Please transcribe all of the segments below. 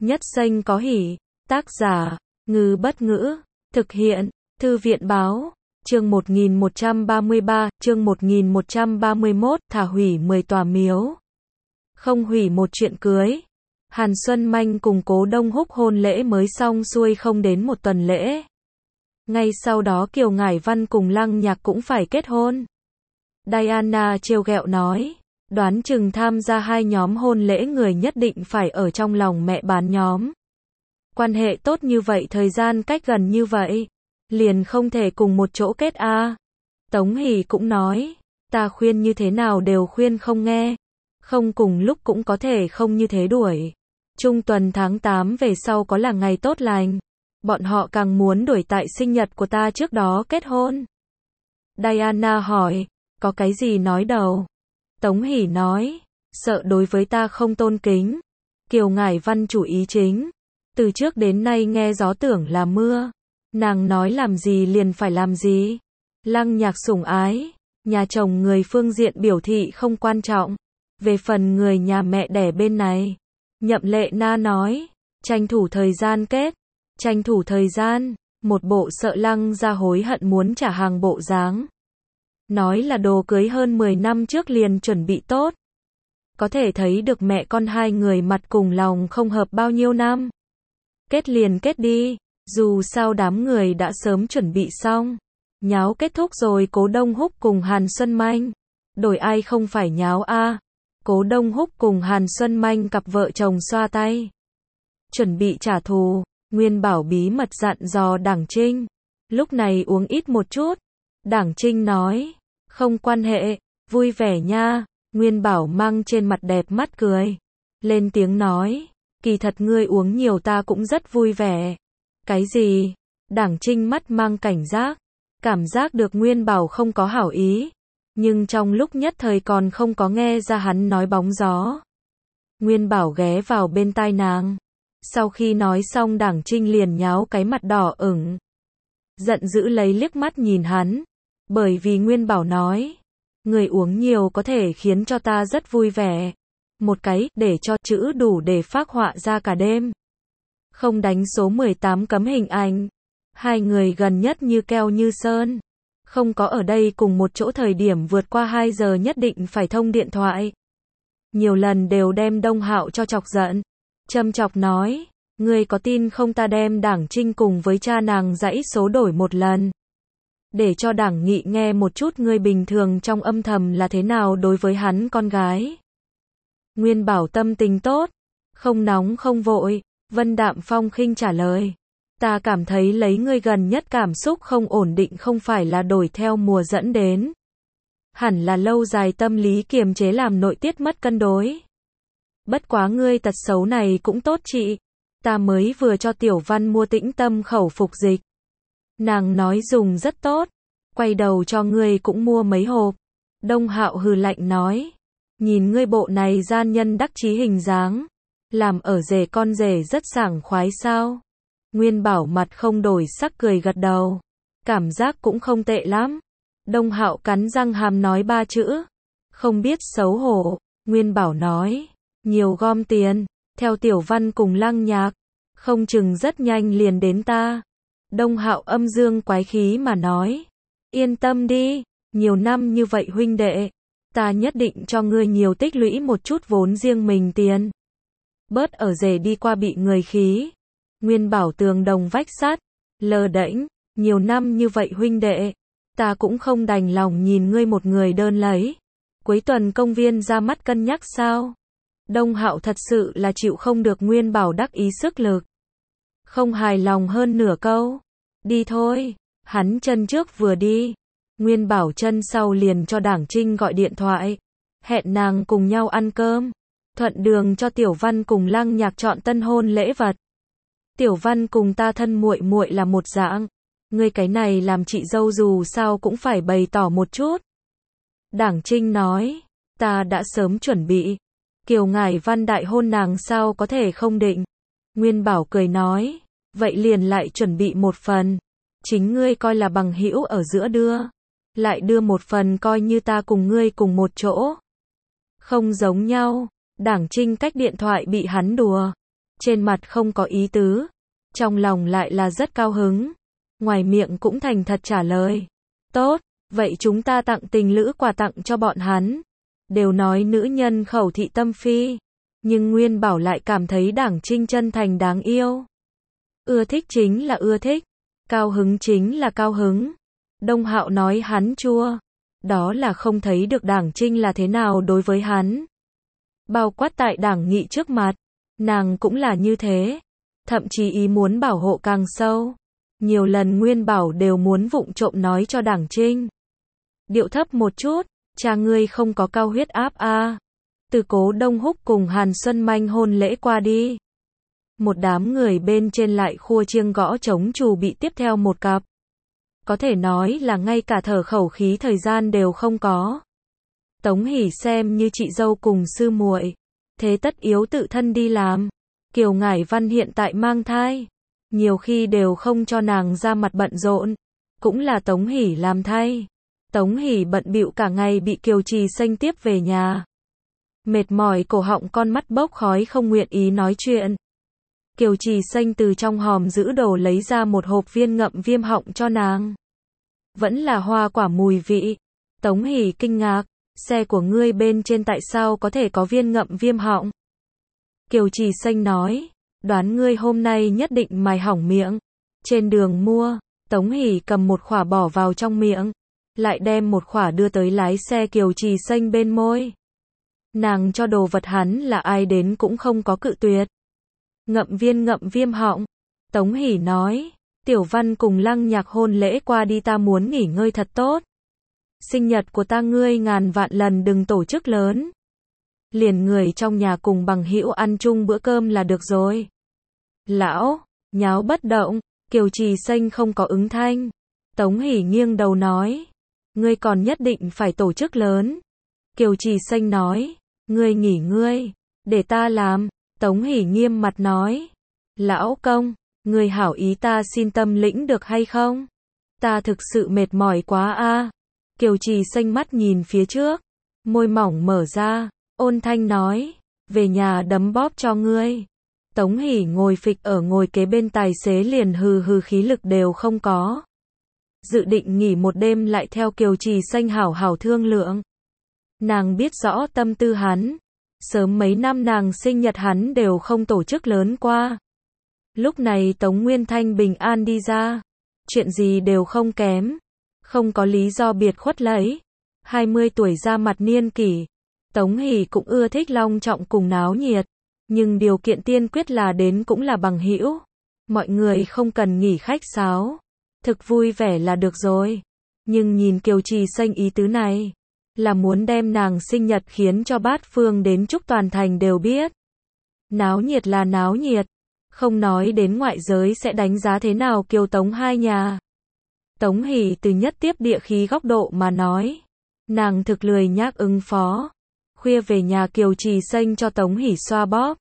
Nhất Xanh có hỉ. Tác giả, Ngư Bất Ngữ. Thực hiện, Thư viện Báo. Chương 1133, chương 1131, thả hủy 10 tòa miếu. Không hủy một chuyện cưới. Hàn Xuân Manh cùng Cố Đông Húc hôn lễ mới xong xuôi không đến một tuần lễ. Ngay sau đó Kiều Ngải Văn cùng Lăng Nhạc cũng phải kết hôn. Diana trêu ghẹo nói, đoán chừng tham gia hai nhóm hôn lễ người nhất định phải ở trong lòng mẹ bán nhóm. Quan hệ tốt như vậy, thời gian cách gần như vậy, liền không thể cùng một chỗ kết a. Tống Hỷ cũng nói, ta khuyên như thế nào đều khuyên không nghe, không cùng lúc cũng có thể không như thế đuổi. Trung tuần tháng 8 về sau có là ngày tốt lành, bọn họ càng muốn đuổi tại sinh nhật của ta trước đó kết hôn. Diana hỏi, có cái gì nói đầu? Tống Hỷ nói, sợ đối với ta không tôn kính. Kiều Ngải Văn chủ ý chính, từ trước đến nay nghe gió tưởng là mưa, nàng nói làm gì liền phải làm gì. Lăng Nhạc sủng ái, nhà chồng người phương diện biểu thị không quan trọng. Về phần người nhà mẹ đẻ bên này, Nhậm Lệ Na nói, tranh thủ thời gian kết, tranh thủ thời gian, một bộ sợ Lăng ra hối hận muốn trả hàng bộ dáng. Nói là đồ cưới hơn 10 năm trước liền chuẩn bị tốt. Có thể thấy được mẹ con hai người mặt cùng lòng không hợp bao nhiêu năm. Kết liền kết đi, dù sao đám người đã sớm chuẩn bị xong. Nháo kết thúc rồi, Cố Đông Húc cùng Hàn Xuân Manh. Đổi ai không phải nháo a? Cố Đông Húc cùng Hàn Xuân Manh cặp vợ chồng xoa tay. Chuẩn bị trả thù, Nguyên Bảo bí mật dặn dò Đảng Trinh. Lúc này uống ít một chút. Đảng Trinh nói, không quan hệ, vui vẻ nha. Nguyên Bảo mang trên mặt đẹp mắt cười. Lên tiếng nói, kỳ thật ngươi uống nhiều ta cũng rất vui vẻ. Cái gì? Đảng Trinh mắt mang cảnh giác. Cảm giác được Nguyên Bảo không có hảo ý. Nhưng trong lúc nhất thời còn không có nghe ra hắn nói bóng gió. Nguyên Bảo ghé vào bên tai nàng. Sau khi nói xong Đảng Trinh liền nháo cái mặt đỏ ửng. Giận dữ lấy liếc mắt nhìn hắn. Bởi vì Nguyên Bảo nói, người uống nhiều có thể khiến cho ta rất vui vẻ. Một cái, để cho chữ đủ để phác họa ra cả đêm. Không đánh số 18 cấm hình ảnh. Hai người gần nhất như keo như sơn. Không có ở đây cùng một chỗ thời điểm vượt qua 2 giờ nhất định phải thông điện thoại. Nhiều lần đều đem Đông Hạo cho chọc giận. Châm chọc nói, ngươi có tin không ta đem Đảng Trinh cùng với cha nàng dãy số đổi một lần. Để cho Đảng Nghị nghe một chút ngươi bình thường trong âm thầm là thế nào đối với hắn con gái. Nguyên Bảo tâm tình tốt, không nóng không vội, vân đạm phong khinh trả lời. Ta cảm thấy lấy ngươi gần nhất cảm xúc không ổn định không phải là đổi theo mùa dẫn đến. Hẳn là lâu dài tâm lý kiềm chế làm nội tiết mất cân đối. Bất quá ngươi tật xấu này cũng tốt chị. Ta mới vừa cho Tiểu Văn mua tĩnh tâm khẩu phục dịch. Nàng nói dùng rất tốt. Quay đầu cho ngươi cũng mua mấy hộp. Đông Hạo hừ lạnh nói. Nhìn ngươi bộ này gian nhân đắc chí hình dáng. Làm ở rể con rể rất sảng khoái sao. Nguyên Bảo mặt không đổi sắc cười gật đầu. Cảm giác cũng không tệ lắm. Đông Hạo cắn răng hàm nói 3 chữ. Không biết xấu hổ. Nguyên Bảo nói. Nhiều gom tiền. Theo Tiểu Văn cùng Lăng Nhạc. Không chừng rất nhanh liền đến ta. Đông Hạo âm dương quái khí mà nói. Yên tâm đi. Nhiều năm như vậy huynh đệ. Ta nhất định cho ngươi nhiều tích lũy một chút vốn riêng mình tiền. Bớt ở rể đi qua bị người khí. Nguyên Bảo tường đồng vách sắt, lờ đễnh, nhiều năm như vậy huynh đệ, ta cũng không đành lòng nhìn ngươi một người đơn lấy. Cuối tuần công viên ra mắt cân nhắc sao? Đông Hạo thật sự là chịu không được Nguyên Bảo đắc ý sức lực. Không hài lòng hơn nửa câu. Đi thôi, hắn chân trước vừa đi. Nguyên Bảo chân sau liền cho Đảng Trinh gọi điện thoại. Hẹn nàng cùng nhau ăn cơm. Thuận đường cho Tiểu Văn cùng Lăng Nhạc chọn tân hôn lễ vật. Tiểu Văn cùng ta thân muội muội là một dạng. Ngươi cái này làm chị dâu dù sao cũng phải bày tỏ một chút. Đảng Trinh nói, ta đã sớm chuẩn bị. Kiều Ngải Văn đại hôn nàng sao có thể không định. Nguyên Bảo cười nói, vậy liền lại chuẩn bị một phần. Chính ngươi coi là bằng hữu ở giữa đưa. Lại đưa một phần coi như ta cùng ngươi cùng một chỗ. Không giống nhau. Đảng Trinh cách điện thoại bị hắn đùa. trên mặt không có ý tứ, trong lòng lại là rất cao hứng, ngoài miệng cũng thành thật trả lời. Tốt, vậy chúng ta tặng tình lữ quà tặng cho bọn hắn. Đều nói nữ nhân khẩu thị tâm phi, nhưng Nguyên Bảo lại cảm thấy Đảng Trinh chân thành đáng yêu. Ưa thích chính là ưa thích, cao hứng chính là cao hứng. Đông Hạo nói hắn chua, đó là không thấy được Đảng Trinh là thế nào đối với hắn. Bao quát tại Đảng Nghị trước mặt, nàng cũng là như thế, thậm chí ý muốn bảo hộ càng sâu. Nhiều lần Nguyên Bảo đều muốn vụng trộm nói cho Đảng Trinh. Điệu thấp một chút, cha ngươi không có cao huyết áp a. Từ Cố Đông Húc cùng Hàn Xuân Manh hôn lễ qua đi. Một đám người bên trên lại khua chiêng gõ trống chuẩn bị tiếp theo một cặp. Có thể nói là ngay cả thở khẩu khí thời gian đều không có. Tống Hỷ xem như chị dâu cùng sư muội, thế tất yếu tự thân đi làm. Kiều Ngải Văn hiện tại mang thai, nhiều khi đều không cho nàng ra mặt bận rộn, cũng là Tống Hỷ làm thay. Tống Hỷ bận bịu cả ngày bị Kiều Trì Xanh tiếp về nhà. Mệt mỏi cổ họng con mắt bốc khói không nguyện ý nói chuyện. Kiều Trì Xanh từ trong hòm giữ đồ lấy ra một hộp viên ngậm viêm họng cho nàng. Vẫn là hoa quả mùi vị. Tống Hỷ kinh ngạc, xe của ngươi bên trên tại sao có thể có viên ngậm viêm họng? Kiều Trì Xanh nói, đoán ngươi hôm nay nhất định mài hỏng miệng. Trên đường mua, Tống Hỷ cầm một khỏa bỏ vào trong miệng, lại đem một khỏa đưa tới lái xe Kiều Trì Xanh bên môi. Nàng cho đồ vật hắn là ai đến cũng không có cự tuyệt. Ngậm viêm họng. Tống Hỷ nói, Tiểu Văn cùng Lăng Nhạc hôn lễ qua đi ta muốn nghỉ ngơi thật tốt. Sinh nhật của ta ngươi ngàn vạn lần đừng tổ chức lớn. Liền người trong nhà cùng bằng hữu ăn chung bữa cơm là được rồi. Lão, nháo bất động, Kiều Trì Xanh không có ứng thanh. Tống Hỷ nghiêng đầu nói, ngươi còn nhất định phải tổ chức lớn. Kiều Trì Xanh nói, ngươi nghỉ ngươi, để ta làm. Tống Hỷ nghiêm mặt nói, lão công, ngươi hảo ý ta xin tâm lĩnh được hay không? Ta thực sự mệt mỏi quá a. Kiều Trì Xanh mắt nhìn phía trước, môi mỏng mở ra, ôn thanh nói, về nhà đấm bóp cho ngươi. Tống Hỷ ngồi phịch ở ngồi kế bên tài xế liền hừ hừ khí lực đều không có. Dự định nghỉ một đêm lại theo Kiều Trì Xanh hảo hảo thương lượng. Nàng biết rõ tâm tư hắn. Sớm mấy năm nàng sinh nhật hắn đều không tổ chức lớn qua. Lúc này Tống Nguyên Thanh bình an đi ra. Chuyện gì đều không kém. Không có lý do biệt khuất lấy. 20 tuổi ra mặt niên kỷ. Tống Hỷ cũng ưa thích long trọng cùng náo nhiệt. Nhưng điều kiện tiên quyết là đến cũng là bằng hữu. Mọi người không cần nghỉ khách sáo. Thực vui vẻ là được rồi. Nhưng nhìn Kiều Trì Xanh ý tứ này, là muốn đem nàng sinh nhật khiến cho bát phương đến chúc toàn thành đều biết. Náo nhiệt là náo nhiệt. Không nói đến ngoại giới sẽ đánh giá thế nào Kiều Tống hai nhà. Tống Hỷ từ nhất tiếp địa khí góc độ mà nói. Nàng thực lười nhác ứng phó. Khuya về nhà Kiều Trì Xanh cho Tống Hỷ xoa bóp.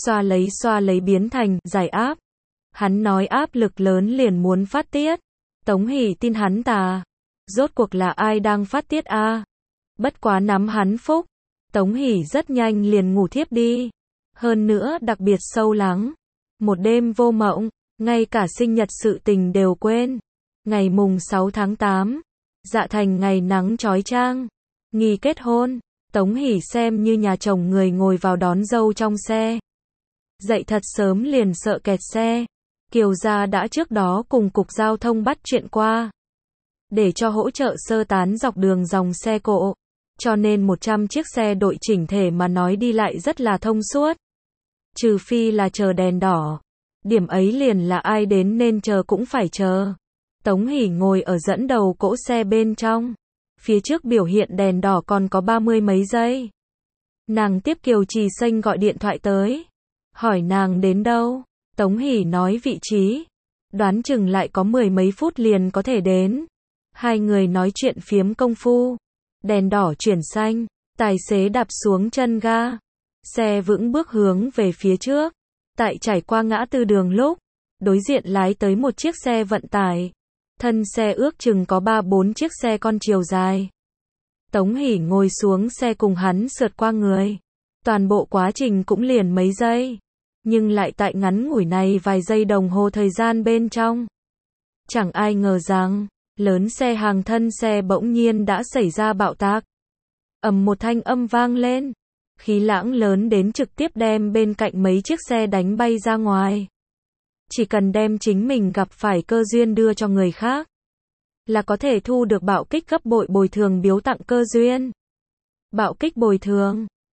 Xoa lấy biến thành giải áp. Hắn nói áp lực lớn liền muốn phát tiết. Tống Hỷ tin hắn tà. Rốt cuộc là ai đang phát tiết a? Bất quá nắm hắn phúc. Tống Hỷ rất nhanh liền ngủ thiếp đi. Hơn nữa đặc biệt sâu lắng. Một đêm vô mộng, ngay cả sinh nhật sự tình đều quên. Ngày mùng 6 tháng 8, Dạ Thành ngày nắng chói chang. Nghi kết hôn, Tống Hỷ xem như nhà chồng người ngồi vào đón dâu trong xe. Dậy thật sớm liền sợ kẹt xe. Kiều gia đã trước đó cùng cục giao thông bắt chuyện qua. Để cho hỗ trợ sơ tán dọc đường dòng xe cộ. Cho nên 100 chiếc xe đội chỉnh thể mà nói đi lại rất là thông suốt. Trừ phi là chờ đèn đỏ. Điểm ấy liền là ai đến nên chờ cũng phải chờ. Tống Hỷ ngồi ở dẫn đầu cỗ xe bên trong. Phía trước biểu hiện đèn đỏ còn có 30 mấy giây. Nàng tiếp Kiều Trì Xanh gọi điện thoại tới. Hỏi nàng đến đâu. Tống Hỷ nói vị trí. Đoán chừng lại có 10 mấy phút liền có thể đến. Hai người nói chuyện phiếm công phu. Đèn đỏ chuyển xanh. Tài xế đạp xuống chân ga. Xe vững bước hướng về phía trước. Tại trải qua ngã tư đường lúc. Đối diện lái tới một chiếc xe vận tải. Thân xe ước chừng có 3-4 chiếc xe con chiều dài. Tống Hỷ ngồi xuống xe cùng hắn sượt qua người. Toàn bộ quá trình cũng liền mấy giây. nhưng lại tại ngắn ngủi này vài giây đồng hồ thời gian bên trong. Chẳng ai ngờ rằng, lớn xe hàng thân xe bỗng nhiên đã xảy ra bạo tạc. Ầm một thanh âm vang lên. Khí lãng lớn đến trực tiếp đem bên cạnh mấy chiếc xe đánh bay ra ngoài. Chỉ cần đem chính mình gặp phải cơ duyên đưa cho người khác, là có thể thu được bạo kích gấp bội bồi thường biếu tặng cơ duyên. Bạo kích bồi thường.